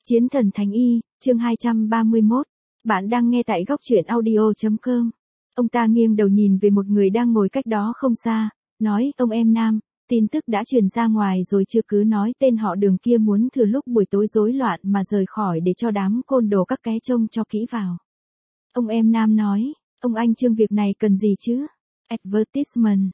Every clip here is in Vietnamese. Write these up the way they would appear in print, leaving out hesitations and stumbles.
Chiến thần Thánh Y, chương 231. Bạn đang nghe tại góc truyện audio.com. Ông ta nghiêng đầu nhìn về một người đang ngồi cách đó không xa, nói, ông em Nam, tin tức đã truyền ra ngoài rồi chưa, cứ nói tên họ Đường kia muốn thừa lúc buổi tối rối loạn mà rời khỏi để cho đám côn đồ các ké trông cho kỹ vào. Ông em Nam nói, ông anh Trương việc này cần gì chứ? Advertisement,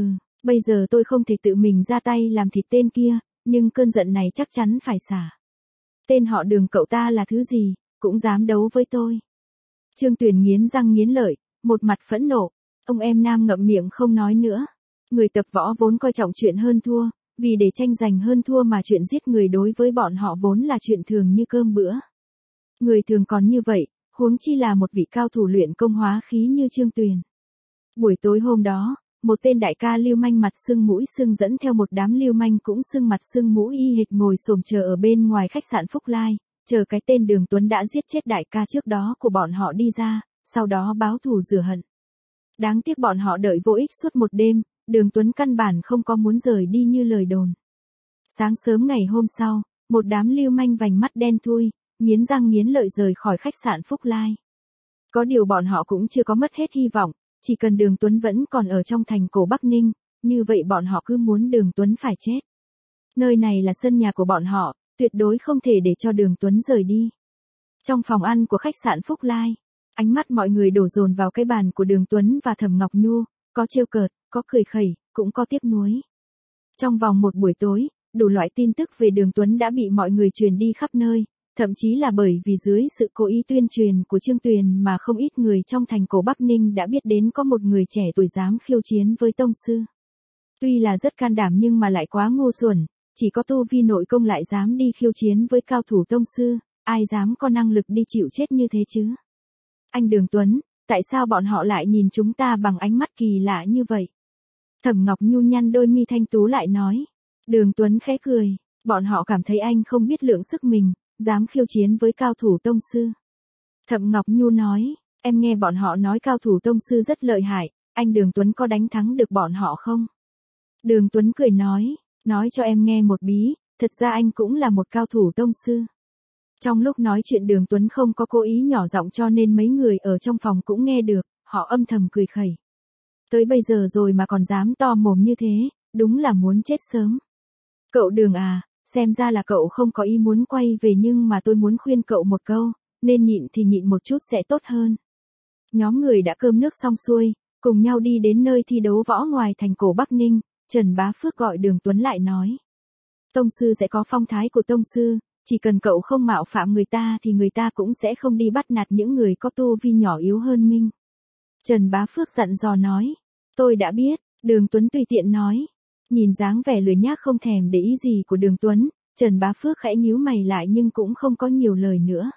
bây giờ tôi không thể tự mình ra tay làm thịt tên kia, nhưng cơn giận này chắc chắn phải xả. Tên họ Đường cậu ta là thứ gì, cũng dám đấu với tôi. Trương Tuyền nghiến răng nghiến lợi, một mặt phẫn nộ, ông em Nam ngậm miệng không nói nữa. Người tập võ vốn coi trọng chuyện hơn thua, vì để tranh giành hơn thua mà chuyện giết người đối với bọn họ vốn là chuyện thường như cơm bữa. Người thường còn như vậy, huống chi là một vị cao thủ luyện công hóa khí như Trương Tuyền. Buổi tối hôm đó, một tên đại ca lưu manh mặt sưng mũi sưng dẫn theo một đám lưu manh cũng sưng mặt sưng mũi y hệt ngồi xổm chờ ở bên ngoài khách sạn Phúc Lai, chờ cái tên Đường Tuấn đã giết chết đại ca trước đó của bọn họ đi ra, sau đó báo thù rửa hận. Đáng tiếc bọn họ đợi vô ích suốt một đêm, Đường Tuấn căn bản không có muốn rời đi như lời đồn. Sáng sớm ngày hôm sau, một đám lưu manh vành mắt đen thui, nghiến răng nghiến lợi rời khỏi khách sạn Phúc Lai. Có điều bọn họ cũng chưa có mất hết hy vọng. Chỉ cần Đường Tuấn vẫn còn ở trong thành cổ Bắc Ninh, như vậy bọn họ cứ muốn Đường Tuấn phải chết. Nơi này là sân nhà của bọn họ, tuyệt đối không thể để cho Đường Tuấn rời đi. Trong phòng ăn của khách sạn Phúc Lai, ánh mắt mọi người đổ dồn vào cái bàn của Đường Tuấn và Thẩm Ngọc Nhu, có trêu cợt, có cười khẩy, cũng có tiếc nuối. Trong vòng một buổi tối, đủ loại tin tức về Đường Tuấn đã bị mọi người truyền đi khắp nơi. Thậm chí là bởi vì dưới sự cố ý tuyên truyền của Trương Tuyền mà không ít người trong thành cổ Bắc Ninh đã biết đến có một người trẻ tuổi dám khiêu chiến với tông sư. Tuy là rất can đảm nhưng mà lại quá ngu xuẩn, chỉ có tu vi nội công lại dám đi khiêu chiến với cao thủ tông sư, ai dám có năng lực đi chịu chết như thế chứ? Anh Đường Tuấn, tại sao bọn họ lại nhìn chúng ta bằng ánh mắt kỳ lạ như vậy? Thẩm Ngọc Nhu nhăn đôi mi thanh tú lại nói. Đường Tuấn khẽ cười, bọn họ cảm thấy anh không biết lượng sức mình. Dám khiêu chiến với cao thủ tông sư. Thẩm Ngọc Nhu nói, em nghe bọn họ nói cao thủ tông sư rất lợi hại, anh Đường Tuấn có đánh thắng được bọn họ không? Đường Tuấn cười nói cho em nghe một bí, thật ra anh cũng là một cao thủ tông sư. Trong lúc nói chuyện Đường Tuấn không có cố ý nhỏ giọng cho nên mấy người ở trong phòng cũng nghe được, họ âm thầm cười khẩy. Tới bây giờ rồi mà còn dám to mồm như thế, đúng là muốn chết sớm. Cậu Đường à, xem ra là cậu không có ý muốn quay về nhưng mà tôi muốn khuyên cậu một câu, nên nhịn thì nhịn một chút sẽ tốt hơn. Nhóm người đã cơm nước xong xuôi, cùng nhau đi đến nơi thi đấu võ ngoài thành cổ Bắc Ninh, Trần Bá Phước gọi Đường Tuấn lại nói. Tông sư sẽ có phong thái của tông sư, chỉ cần cậu không mạo phạm người ta thì người ta cũng sẽ không đi bắt nạt những người có tu vi nhỏ yếu hơn mình. Trần Bá Phước dặn dò nói, tôi đã biết, Đường Tuấn tùy tiện nói. Nhìn dáng vẻ lười nhác không thèm để ý gì của Đường Tuấn, Trần Bá Phước khẽ nhíu mày lại nhưng cũng không có nhiều lời nữa.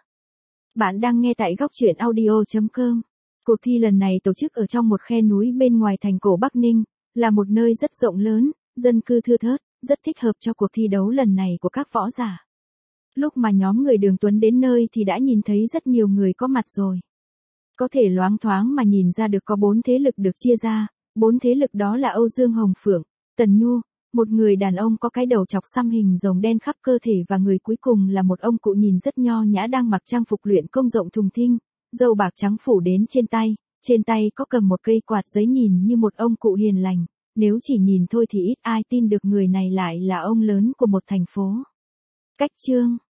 Bạn đang nghe tại góc truyện audio.com. Cuộc thi lần này tổ chức ở trong một khe núi bên ngoài thành cổ Bắc Ninh, là một nơi rất rộng lớn, dân cư thưa thớt, rất thích hợp cho cuộc thi đấu lần này của các võ giả. Lúc mà nhóm người Đường Tuấn đến nơi thì đã nhìn thấy rất nhiều người có mặt rồi. Có thể loáng thoáng mà nhìn ra được có 4 thế lực được chia ra, 4 thế lực đó là Âu Dương Hồng Phượng, Tần Nhu, một người đàn ông có cái đầu chọc xăm hình rồng đen khắp cơ thể và người cuối cùng là một ông cụ nhìn rất nho nhã đang mặc trang phục luyện công rộng thùng thinh, râu bạc trắng phủ đến trên tay có cầm một cây quạt giấy nhìn như một ông cụ hiền lành, nếu chỉ nhìn thôi thì ít ai tin được người này lại là ông lớn của một thành phố. Cách chương